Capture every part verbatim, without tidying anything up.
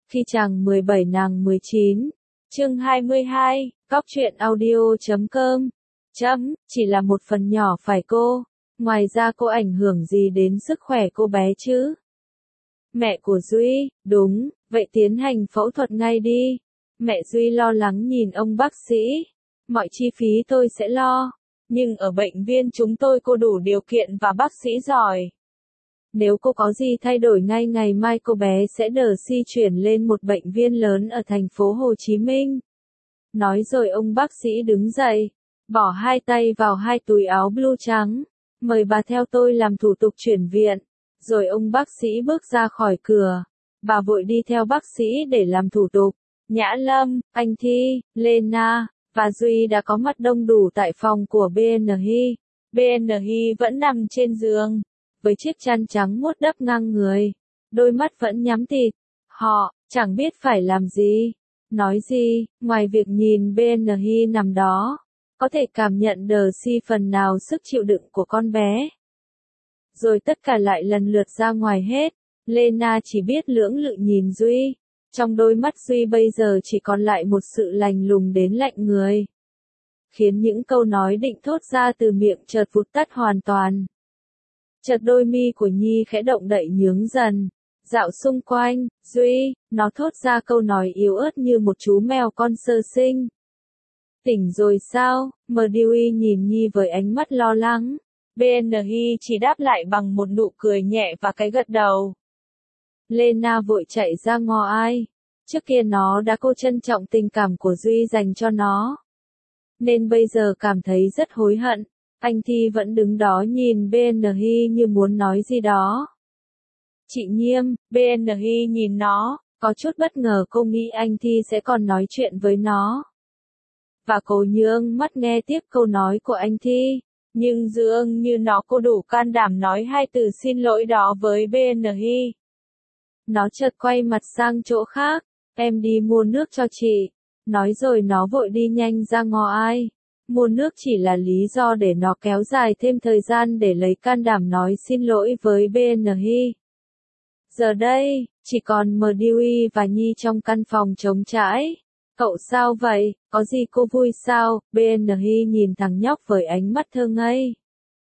Khi chàng mười bảy nàng mười chín. Chương hai mươi hai, Cóc truyện audio chấm com. Chấm, chỉ là một phần nhỏ phải cô. Ngoài ra cô ảnh hưởng gì đến sức khỏe cô bé chứ? Mẹ của Duy, đúng, vậy tiến hành phẫu thuật ngay đi. Mẹ Duy lo lắng nhìn ông bác sĩ. Mọi chi phí tôi sẽ lo. Nhưng ở bệnh viện chúng tôi cô đủ điều kiện và bác sĩ giỏi. Nếu cô có gì thay đổi ngay ngày mai cô bé sẽ đờ di chuyển lên một bệnh viện lớn ở thành phố Hồ Chí Minh. Nói rồi ông bác sĩ đứng dậy, bỏ hai tay vào hai túi áo blue trắng. Mời bà theo tôi làm thủ tục chuyển viện. Rồi ông bác sĩ bước ra khỏi cửa. Bà vội đi theo bác sĩ để làm thủ tục. Nhã Lâm, anh Thi, Lena và Duy đã có mặt đông đủ tại phòng của bê en i. bê en i vẫn nằm trên giường, với chiếc chăn trắng muốt đắp ngang người. Đôi mắt vẫn nhắm tịt. Họ, chẳng biết phải làm gì, nói gì, ngoài việc nhìn bê en i nằm đó, có thể cảm nhận đờ si phần nào sức chịu đựng của con bé. Rồi tất cả lại lần lượt ra ngoài hết. Lena chỉ biết lưỡng lự nhìn Duy. Trong đôi mắt Duy bây giờ chỉ còn lại một sự lạnh lùng đến lạnh người. Khiến những câu nói định thốt ra từ miệng chợt vụt tắt hoàn toàn. Chợt đôi mi của Nhi khẽ động đậy nhướng dần. Dạo xung quanh, Duy, nó thốt ra câu nói yếu ớt như một chú mèo con sơ sinh. Tỉnh rồi sao? Mdui nhìn Nhi với ánh mắt lo lắng. bê en i chỉ đáp lại bằng một nụ cười nhẹ và cái gật đầu. Lena vội chạy ra ngó ai. Trước kia nó đã cô trân trọng tình cảm của Duy dành cho nó. Nên bây giờ cảm thấy rất hối hận. Anh Thi vẫn đứng đó nhìn bê en i như muốn nói gì đó. Chị Nhiêm, bê en i nhìn nó, có chút bất ngờ cô nghĩ anh Thi sẽ còn nói chuyện với nó. Và cô nhướng mắt nghe tiếp câu nói của anh Thi. Nhưng dường như nó cô đủ can đảm nói hai từ xin lỗi đó với bê en i. Nó chợt quay mặt sang chỗ khác. Em đi mua nước cho chị. Nói rồi nó vội đi nhanh ra ngõ ai. Mua nước chỉ là lý do để nó kéo dài thêm thời gian để lấy can đảm nói xin lỗi với bê en i. Giờ đây, chỉ còn Mdui và Nhi trong căn phòng trống trải. Cậu sao vậy, có gì cô vui sao? bê en i nhìn thằng nhóc với ánh mắt thơ ngây.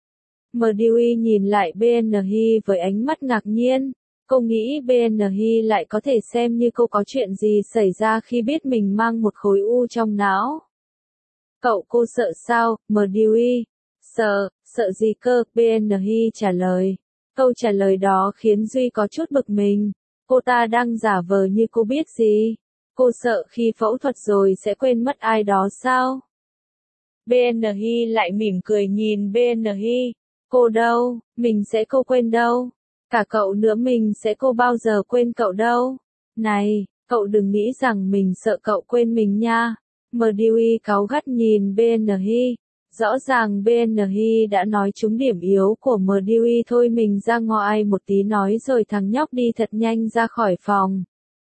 Mdui nhìn lại bê en i với ánh mắt ngạc nhiên. Cô nghĩ bê en i lại có thể xem như cô có chuyện gì xảy ra khi biết mình mang một khối u trong não. Cậu cô sợ sao, Mdui? Sợ, sợ gì cơ? bê en i trả lời. Câu trả lời đó khiến Duy có chút bực mình. Cô ta đang giả vờ như cô biết gì. Cô sợ khi phẫu thuật rồi sẽ quên mất ai đó sao? bê en i lại mỉm cười nhìn bê en i. Cô đâu, mình sẽ cô quên đâu. Cả cậu nữa mình sẽ cô bao giờ quên cậu đâu. Này, cậu đừng nghĩ rằng mình sợ cậu quên mình nha. Mdui cáu gắt nhìn bê en i. Rõ ràng bê en i đã nói trúng điểm yếu của Mdui thôi mình ra ngoài một tí nói rồi thằng nhóc đi thật nhanh ra khỏi phòng.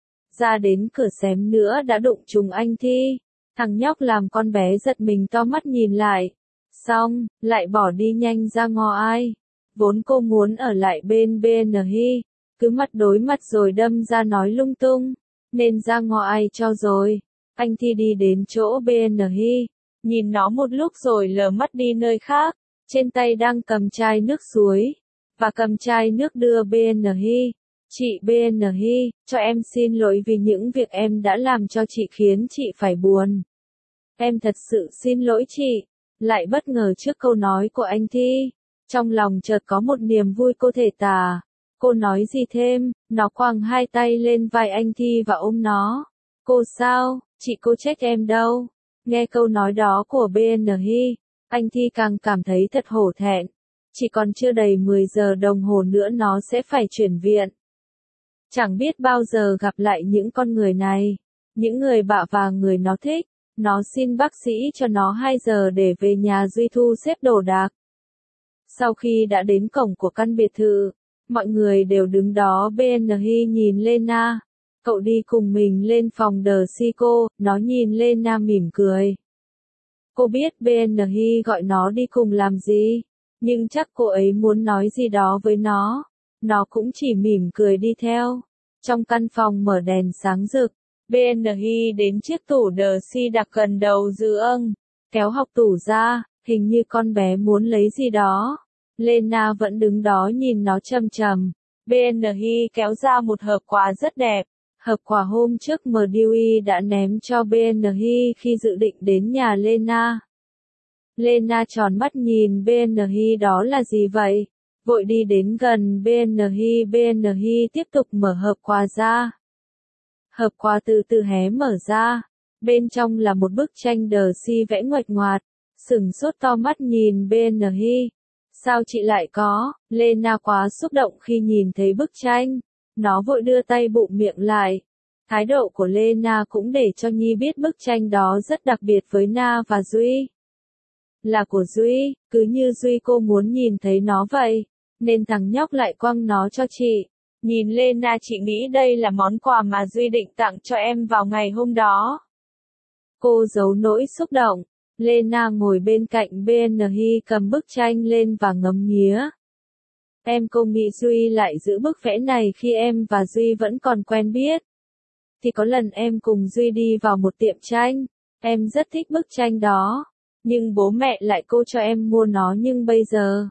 Ra đến cửa xém nữa đã đụng trúng anh Thi. Thằng nhóc làm con bé giật mình to mắt nhìn lại. Xong, lại bỏ đi nhanh ra ngoài. Vốn cô muốn ở lại bên bê en i, cứ mặt đối mặt rồi đâm ra nói lung tung. Nên ra ngoài cho rồi. Anh Thi đi đến chỗ bê en i. Nhìn nó một lúc rồi lờ mắt đi nơi khác. Trên tay đang cầm chai nước suối. Và cầm chai nước đưa bê en i. Chị bê en i, cho em xin lỗi vì những việc em đã làm cho chị khiến chị phải buồn. Em thật sự xin lỗi chị. Lại bất ngờ trước câu nói của anh Thi. Trong lòng chợt có một niềm vui cô thể tả. Cô nói gì thêm, nó quàng hai tay lên vai anh Thi và ôm nó. Cô sao, chị cô trách em đâu. Nghe câu nói đó của bê en i, anh Thi càng cảm thấy thật hổ thẹn. Chỉ còn chưa đầy mười giờ đồng hồ nữa nó sẽ phải chuyển viện. Chẳng biết bao giờ gặp lại những con người này. Những người bạ và người nó thích. Nó xin bác sĩ cho nó hai giờ để về nhà Duy thu xếp đồ đạc. Sau khi đã đến cổng của căn biệt thự, mọi người đều đứng đó bê en i nhìn Lena. Cậu đi cùng mình lên phòng đờ si cô, nó nhìn Lena mỉm cười. Cô biết bê en i gọi nó đi cùng làm gì, nhưng chắc cô ấy muốn nói gì đó với nó. Nó cũng chỉ mỉm cười đi theo. Trong căn phòng mở đèn sáng rực, bê en hi đến chiếc tủ đờ si đặt gần đầu giường, kéo học tủ ra, hình như con bé muốn lấy gì đó. Lena vẫn đứng đó nhìn nó chằm chằm. bê en hi kéo ra một hộp quà rất đẹp. Hộp quà hôm trước em đê u đã ném cho bê en hi khi dự định đến nhà Lena. Lena tròn mắt nhìn bê en hi, đó là gì vậy? Vội đi đến gần bê en hi. bê en hi tiếp tục mở hộp quà ra. Hộp quà từ từ hé mở ra. Bên trong là một bức tranh đờ si vẽ nguệch ngoạc. Sửng sốt to mắt nhìn bê en hi. Sao chị lại có? Lena quá xúc động khi nhìn thấy bức tranh. Nó vội đưa tay bụm miệng lại. Thái độ của Lena cũng để cho Nhi biết bức tranh đó rất đặc biệt với Na và Duy. Là của Duy, cứ như Duy cô muốn nhìn thấy nó vậy, nên thằng nhóc lại quăng nó cho chị. Nhìn Lena, chị nghĩ đây là món quà mà Duy định tặng cho em vào ngày hôm đó. Cô giấu nỗi xúc động. Lena ngồi bên cạnh bê en hi cầm bức tranh lên và ngắm nghía. Em cô nghĩ Duy lại giữ bức vẽ này khi em và Duy vẫn còn quen biết. Thì có lần em cùng Duy đi vào một tiệm tranh, em rất thích bức tranh đó, nhưng bố mẹ lại cô cho em mua nó, nhưng bây giờ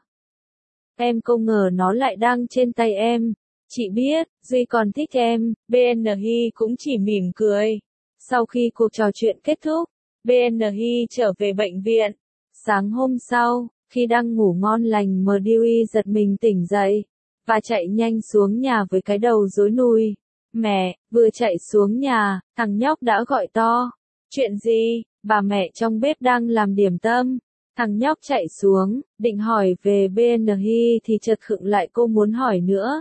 em không ngờ nó lại đang trên tay em. Chị biết, Duy còn thích em. bê en hi cũng chỉ mỉm cười. Sau khi cuộc trò chuyện kết thúc, bê en hi trở về bệnh viện. Sáng hôm sau, khi đang ngủ ngon lành, em đê u giật mình tỉnh dậy, và chạy nhanh xuống nhà với cái đầu rối nùi. Mẹ, vừa chạy xuống nhà, thằng nhóc đã gọi to. Chuyện gì? Bà mẹ trong bếp đang làm điểm tâm. Thằng nhóc chạy xuống, định hỏi về bê en hi thì chợt khựng lại, cô muốn hỏi nữa.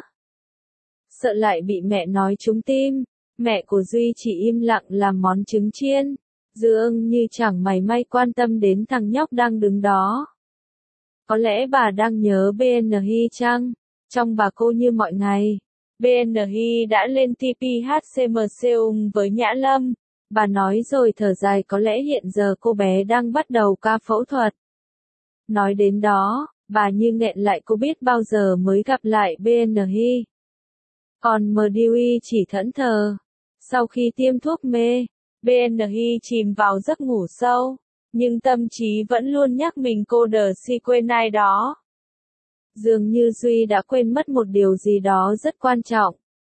Sợ lại bị mẹ nói trúng tim. Mẹ của Duy chỉ im lặng làm món trứng chiên, dường như chẳng mảy may quan tâm đến thằng nhóc đang đứng đó. Có lẽ bà đang nhớ bê en hi chăng? Trong bà cô như mọi ngày. bê en hi đã lên tê pê hát xê em Seoul với Nhã Lâm. Bà nói rồi thở dài, có lẽ hiện giờ cô bé đang bắt đầu ca phẫu thuật. Nói đến đó, bà như nghẹn lại, cô biết bao giờ mới gặp lại bê en hi. Còn em đê u chỉ thẫn thờ. Sau khi tiêm thuốc mê, bê en hi chìm vào giấc ngủ sâu, nhưng tâm trí vẫn luôn nhắc mình cô đờ si quên ai đó. Dường như Duy đã quên mất một điều gì đó rất quan trọng.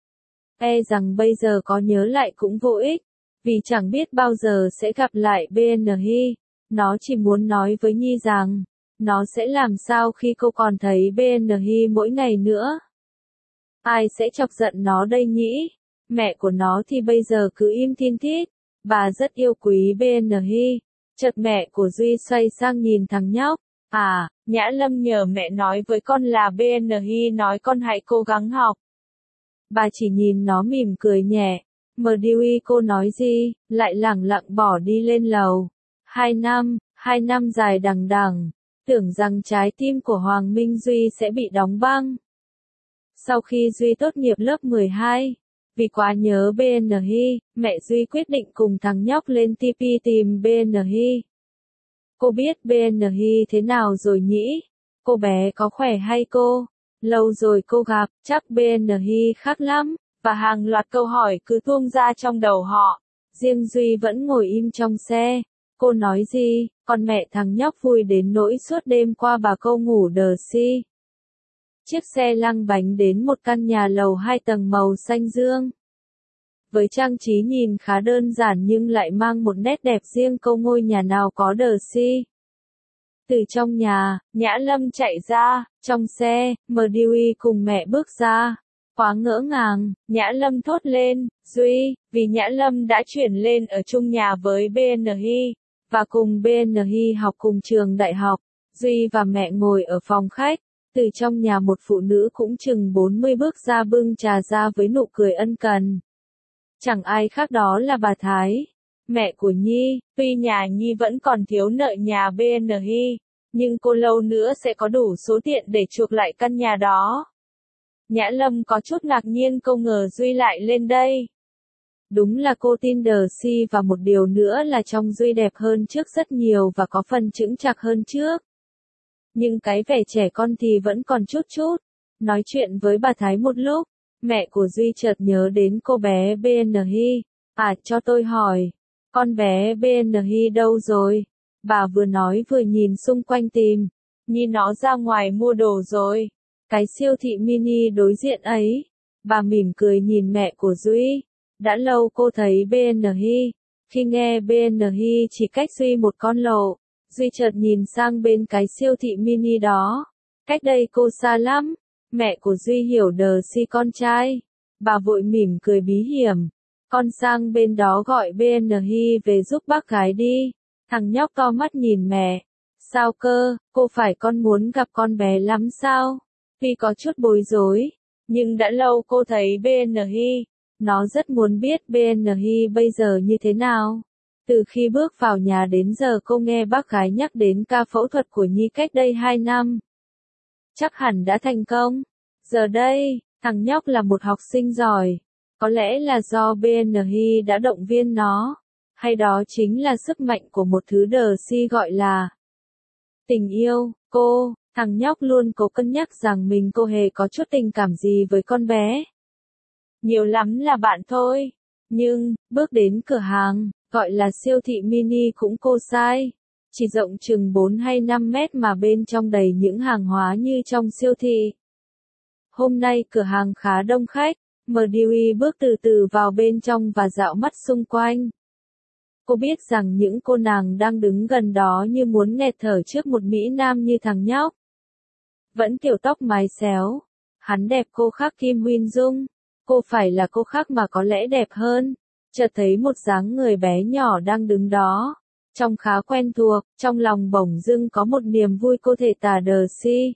E rằng bây giờ có nhớ lại cũng vô ích, vì chẳng biết bao giờ sẽ gặp lại bê en hi. Nó chỉ muốn nói với Nhi rằng, nó sẽ làm sao khi cô còn thấy bê en hi mỗi ngày nữa. Ai sẽ chọc giận nó đây nhỉ? Mẹ của nó thì bây giờ cứ im thin thít. Bà rất yêu quý bê en hi. Chợt mẹ của Duy xoay sang nhìn thằng nhóc. À, Nhã Lâm nhờ mẹ nói với con là bê en hi nói con hãy cố gắng học. Bà chỉ nhìn nó mỉm cười nhẹ. em đê u cô nói gì, lại lẳng lặng bỏ đi lên lầu. Hai năm, hai năm dài đằng đẵng, tưởng rằng trái tim của Hoàng Minh Duy sẽ bị đóng băng. Sau khi Duy tốt nghiệp lớp mười hai, vì quá nhớ bê en hi, mẹ Duy quyết định cùng thằng nhóc lên tê pê tìm bê en hi. Cô biết bê en hi thế nào rồi nhỉ? Cô bé có khỏe hay cô? Lâu rồi cô gặp, chắc bê en hi khác lắm. Và hàng loạt câu hỏi cứ tuôn ra trong đầu họ. Riêng Duy vẫn ngồi im trong xe. Cô nói gì? Còn mẹ thằng nhóc vui đến nỗi suốt đêm qua bà cô ngủ đờ si. Chiếc xe lăn bánh đến một căn nhà lầu hai tầng màu xanh dương. Với trang trí nhìn khá đơn giản nhưng lại mang một nét đẹp riêng, câu ngôi nhà nào có đờ si. Từ trong nhà, Nhã Lâm chạy ra, trong xe, em đê u cùng mẹ bước ra. Quá ngỡ ngàng, Nhã Lâm thốt lên, Duy, vì Nhã Lâm đã chuyển lên ở chung nhà với bê en hi, và cùng bê en hi học cùng trường đại học. Duy và mẹ ngồi ở phòng khách, từ trong nhà một phụ nữ cũng chừng bốn mươi bước ra bưng trà ra với nụ cười ân cần. Chẳng ai khác đó là bà Thái, mẹ của Nhi. Tuy nhà Nhi vẫn còn thiếu nợ nhà bê en hi, nhưng cô lâu nữa sẽ có đủ số tiền để chuộc lại căn nhà đó. Nhã Lâm có chút ngạc nhiên, không ngờ Duy lại lên đây. Đúng là cô tin đờ si, và một điều nữa là trông Duy đẹp hơn trước rất nhiều và có phần chững chạc hơn trước. Nhưng cái vẻ trẻ con thì vẫn còn chút chút. Nói chuyện với bà Thái một lúc, Mẹ của Duy chợt nhớ đến cô bé bê en Hy. À, cho tôi hỏi, con bé bê en Hy đâu rồi? Bà vừa nói vừa nhìn xung quanh tìm, nhìn nó ra ngoài mua đồ rồi. Cái siêu thị mini đối diện ấy. Bà mỉm cười nhìn mẹ của Duy. Đã lâu cô thấy bê en Hy. Khi nghe bê en Hy chỉ cách Duy một con lộ, Duy chợt nhìn sang bên cái siêu thị mini đó. Cách đây cô xa lắm. Mẹ của Duy hiểu đờ si con trai. Bà vội mỉm cười bí hiểm. Con sang bên đó gọi bê en Hy về giúp bác gái đi. Thằng nhóc to mắt nhìn mẹ. Sao cơ, cô phải con muốn gặp con bé lắm sao? Tuy có chút bối rối, nhưng đã lâu cô thấy bê en Hy. Nó rất muốn biết bê en Hy bây giờ như thế nào. Từ khi bước vào nhà đến giờ cô nghe bác gái nhắc đến ca phẫu thuật của Nhi cách đây hai năm. Chắc hẳn đã thành công. Giờ đây, thằng nhóc là một học sinh giỏi. Có lẽ là do bê en Hy đã động viên nó. Hay đó chính là sức mạnh của một thứ đờ si gọi là tình yêu. Cô, thằng nhóc luôn cố cân nhắc rằng mình cô hề có chút tình cảm gì với con bé. Nhiều lắm là bạn thôi. Nhưng, bước đến cửa hàng, gọi là siêu thị mini cũng cô sai. Chỉ rộng chừng bốn hay năm mét mà bên trong đầy những hàng hóa như trong siêu thị. Hôm nay cửa hàng khá đông khách, em đê i bước từ từ vào bên trong và dạo mắt xung quanh. Cô biết rằng những cô nàng đang đứng gần đó như muốn nghẹt thở trước một mỹ nam như thằng nhóc. Vẫn kiểu tóc mái xéo. Hắn đẹp cô khác Kim Huyên Dung. Cô phải là cô khác mà có lẽ đẹp hơn. Chợt thấy một dáng người bé nhỏ đang đứng đó. Trông khá quen thuộc, trong lòng bỗng dưng có một niềm vui cô thể tả đờ si.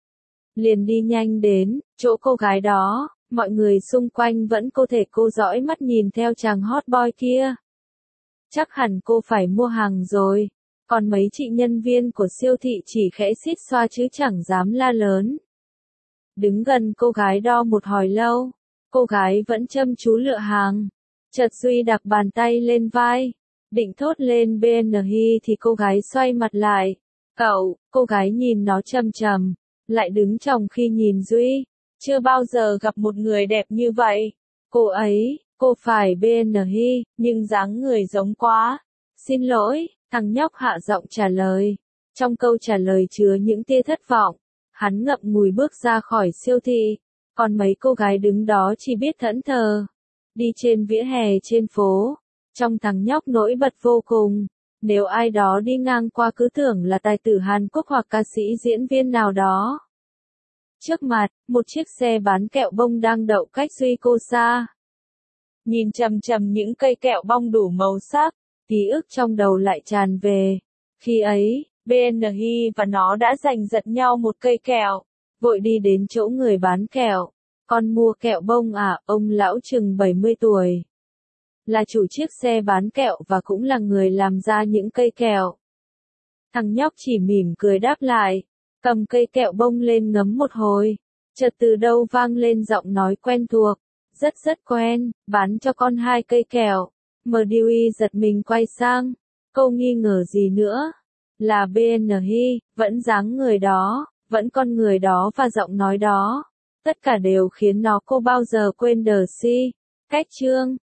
Liền đi nhanh đến, chỗ cô gái đó, mọi người xung quanh vẫn có thể cô dõi mắt nhìn theo chàng hot boy kia. Chắc hẳn cô phải mua hàng rồi. Còn mấy chị nhân viên của siêu thị chỉ khẽ xít xoa chứ chẳng dám la lớn. Đứng gần cô gái đo một hồi lâu, cô gái vẫn chăm chú lựa hàng. Chợt Duy đặt bàn tay lên vai, định thốt lên bê en Hy thì cô gái xoay mặt lại. Cậu, cô gái nhìn nó chầm chầm, lại đứng chồng khi nhìn Duy. Chưa bao giờ gặp một người đẹp như vậy. Cô ấy, cô phải bê en Hy, nhưng dáng người giống quá. Xin lỗi, thằng nhóc hạ giọng trả lời. Trong câu trả lời chứa những tia thất vọng. Hắn ngậm ngùi bước ra khỏi siêu thị. Còn mấy cô gái đứng đó chỉ biết thẫn thờ. Đi trên vỉa hè trên phố. Trong thằng nhóc nổi bật vô cùng. Nếu ai đó đi ngang qua cứ tưởng là tài tử Hàn Quốc hoặc ca sĩ diễn viên nào đó. Trước mặt, một chiếc xe bán kẹo bông đang đậu cách Duy cô xa. Nhìn chằm chằm những cây kẹo bông đủ màu sắc, ký ức trong đầu lại tràn về. Khi ấy, bê en Hy và nó đã giành giật nhau một cây kẹo. Vội đi đến chỗ người bán kẹo. Con mua kẹo bông à? Ông lão chừng bảy mươi tuổi. Là chủ chiếc xe bán kẹo và cũng là người làm ra những cây kẹo. Thằng nhóc chỉ mỉm cười đáp lại. Cầm cây kẹo bông lên ngấm một hồi. Chợt từ đâu vang lên giọng nói quen thuộc. Rất rất quen, bán cho con hai cây kẹo. em đê i giật mình quay sang. Cô nghi ngờ gì nữa? Là bê en Hy, vẫn dáng người đó, vẫn con người đó và giọng nói đó. Tất cả đều khiến nó cô bao giờ quên đờ si. Cách chương